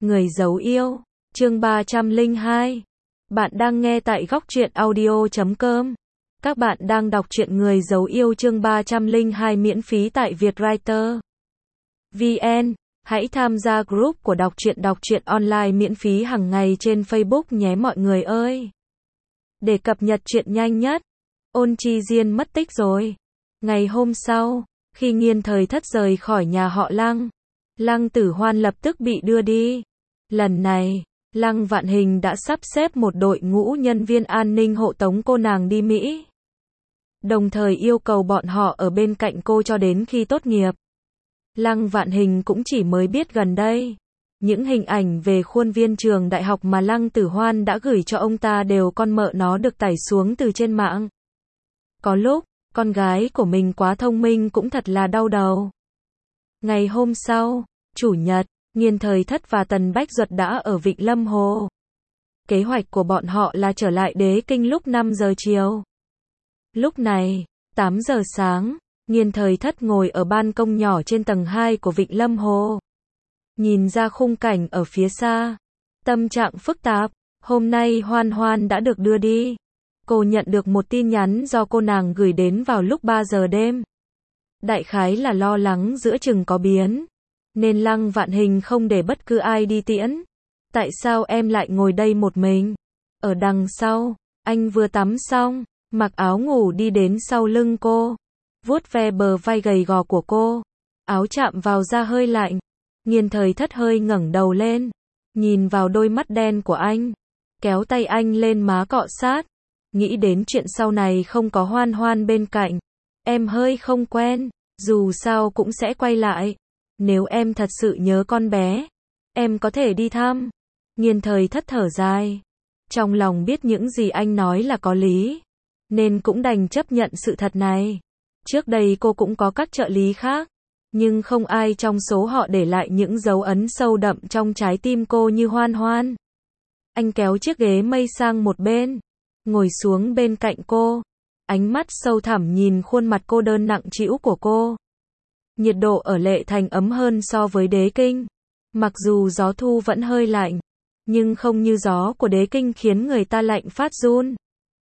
Người giấu yêu, chương 302. Bạn đang nghe tại góc truyện audio.com. Các bạn đang đọc truyện Người giấu yêu chương 302 miễn phí tại Vietwriter VN. Hãy tham gia group của đọc truyện online miễn phí hàng ngày trên Facebook nhé mọi người ơi. Để cập nhật chuyện nhanh nhất, Ôn Chi Diên mất tích rồi. Ngày hôm sau, khi Nghiên Thời Thất rời khỏi nhà họ Lăng, Lăng Tử Hoan lập tức bị đưa đi. Lần này, Lăng Vạn Hình đã sắp xếp một đội ngũ nhân viên an ninh hộ tống cô nàng đi Mỹ. Đồng thời yêu cầu bọn họ ở bên cạnh cô cho đến khi tốt nghiệp. Lăng Vạn Hình cũng chỉ mới biết gần đây. Những hình ảnh về khuôn viên trường đại học mà Lăng Tử Hoan đã gửi cho ông ta đều con mợ nó được tải xuống từ trên mạng. Có lúc, con gái của mình quá thông minh cũng thật là đau đầu. Ngày hôm sau, Chủ nhật, Nghiên Thời Thất và Tần Bách Duật đã ở Vịnh Lâm Hồ. Kế hoạch của bọn họ là trở lại Đế Kinh lúc 5 giờ chiều. Lúc này, 8 giờ sáng, Nghiên Thời Thất ngồi ở ban công nhỏ trên tầng 2 của Vịnh Lâm Hồ. Nhìn ra khung cảnh ở phía xa. Tâm trạng phức tạp, hôm nay Hoan Hoan đã được đưa đi. Cô nhận được một tin nhắn do cô nàng gửi đến vào lúc 3 giờ đêm. Đại khái là lo lắng giữa chừng có biến, nên Lăng Vạn Hình không để bất cứ ai đi tiễn. Tại sao em lại ngồi đây một mình? Ở đằng sau, anh vừa tắm xong, mặc áo ngủ đi đến sau lưng cô, vuốt ve bờ vai gầy gò của cô. Áo chạm vào da hơi lạnh. Nghiên Thời Thất hơi ngẩng đầu lên, nhìn vào đôi mắt đen của anh, kéo tay anh lên má cọ sát. Nghĩ đến chuyện sau này không có Hoan Hoan bên cạnh, em hơi không quen, dù sao cũng sẽ quay lại. Nếu em thật sự nhớ con bé, em có thể đi thăm. Nghiên Thời Thất thở dài. Trong lòng biết những gì anh nói là có lý, nên cũng đành chấp nhận sự thật này. Trước đây cô cũng có các trợ lý khác, nhưng không ai trong số họ để lại những dấu ấn sâu đậm trong trái tim cô như Hoan Hoan. Anh kéo chiếc ghế mây sang một bên, ngồi xuống bên cạnh cô, ánh mắt sâu thẳm nhìn khuôn mặt cô đơn nặng trĩu của cô. Nhiệt độ ở Lệ Thành ấm hơn so với Đế Kinh. Mặc dù gió thu vẫn hơi lạnh, nhưng không như gió của Đế Kinh khiến người ta lạnh phát run.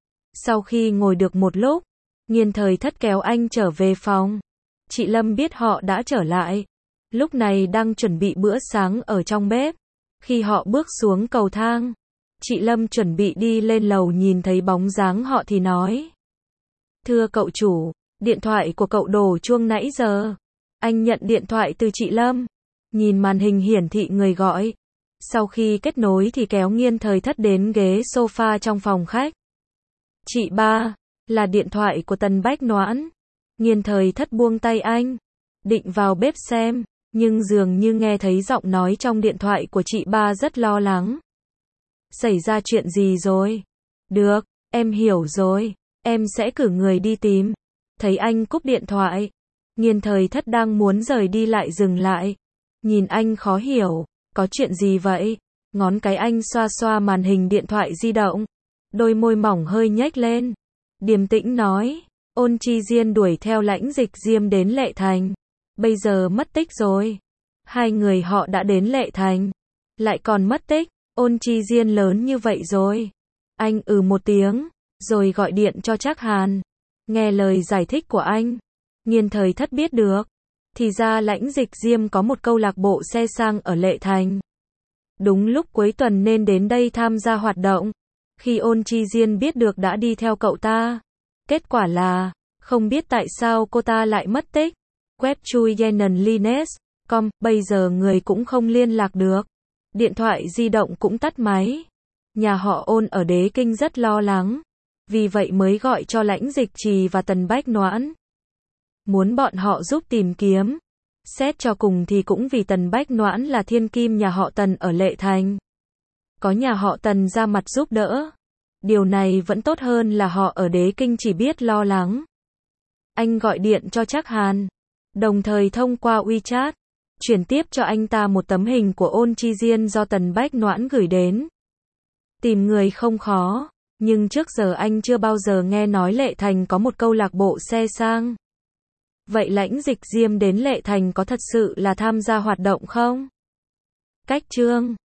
Sau khi ngồi được một lúc, Nghiên Thời Thất kéo anh trở về phòng. Chị Lâm biết họ đã trở lại, lúc này đang chuẩn bị bữa sáng ở trong bếp. Khi họ bước xuống cầu thang, chị Lâm chuẩn bị đi lên lầu nhìn thấy bóng dáng họ thì nói: "Thưa cậu chủ, điện thoại của cậu đổ chuông nãy giờ." Anh nhận điện thoại từ chị Lâm, nhìn màn hình hiển thị người gọi. Sau khi kết nối thì kéo Nghiên Thời Thất đến ghế sofa trong phòng khách. "Chị ba, là điện thoại của Tần Bách Noãn." Nghiên Thời Thất buông tay anh, định vào bếp xem, nhưng dường như nghe thấy giọng nói trong điện thoại của chị ba rất lo lắng. "Xảy ra chuyện gì rồi?" "Được, em hiểu rồi, em sẽ cử người đi tìm." Thấy anh cúp điện thoại, Nghiên Thời Thất đang muốn rời đi lại dừng lại. Nhìn anh khó hiểu, "Có chuyện gì vậy?" Ngón cái anh xoa xoa màn hình điện thoại di động, đôi môi mỏng hơi nhếch lên, điềm tĩnh nói: "Ôn Chi Diên đuổi theo Lãnh Dịch Diêm đến Lệ Thành, bây giờ mất tích rồi." "Hai người họ đã đến Lệ Thành, lại còn mất tích? Ôn Chi Diên lớn như vậy rồi." Anh một tiếng, rồi gọi điện cho Trác Hàn. Nghe lời giải thích của anh, Nghiên Thời Thất biết được, thì ra Lãnh Dịch Diêm có một câu lạc bộ xe sang ở Lệ Thành. Đúng lúc cuối tuần nên đến đây tham gia hoạt động. Khi Ôn Chi Diên biết được đã đi theo cậu ta. Kết quả là, không biết tại sao cô ta lại mất tích. Web chui yenenlines.com, bây giờ người cũng không liên lạc được. Điện thoại di động cũng tắt máy. Nhà họ Ôn ở Đế Kinh rất lo lắng, vì vậy mới gọi cho Lãnh Dịch Trì và Tần Bách Noãn, muốn bọn họ giúp tìm kiếm. Xét cho cùng thì cũng vì Tần Bách Noãn là thiên kim nhà họ Tần ở Lệ Thành. Có nhà họ Tần ra mặt giúp đỡ, điều này vẫn tốt hơn là họ ở Đế Kinh chỉ biết lo lắng. Anh gọi điện cho Trác Hàn, đồng thời thông qua WeChat, chuyển tiếp cho anh ta một tấm hình của Ôn Chi Diên do Tần Bách Noãn gửi đến. Tìm người không khó, nhưng trước giờ anh chưa bao giờ nghe nói Lệ Thành có một câu lạc bộ xe sang. Vậy Lãnh Dịch Diêm đến Lệ Thành có thật sự là tham gia hoạt động không? Cách chương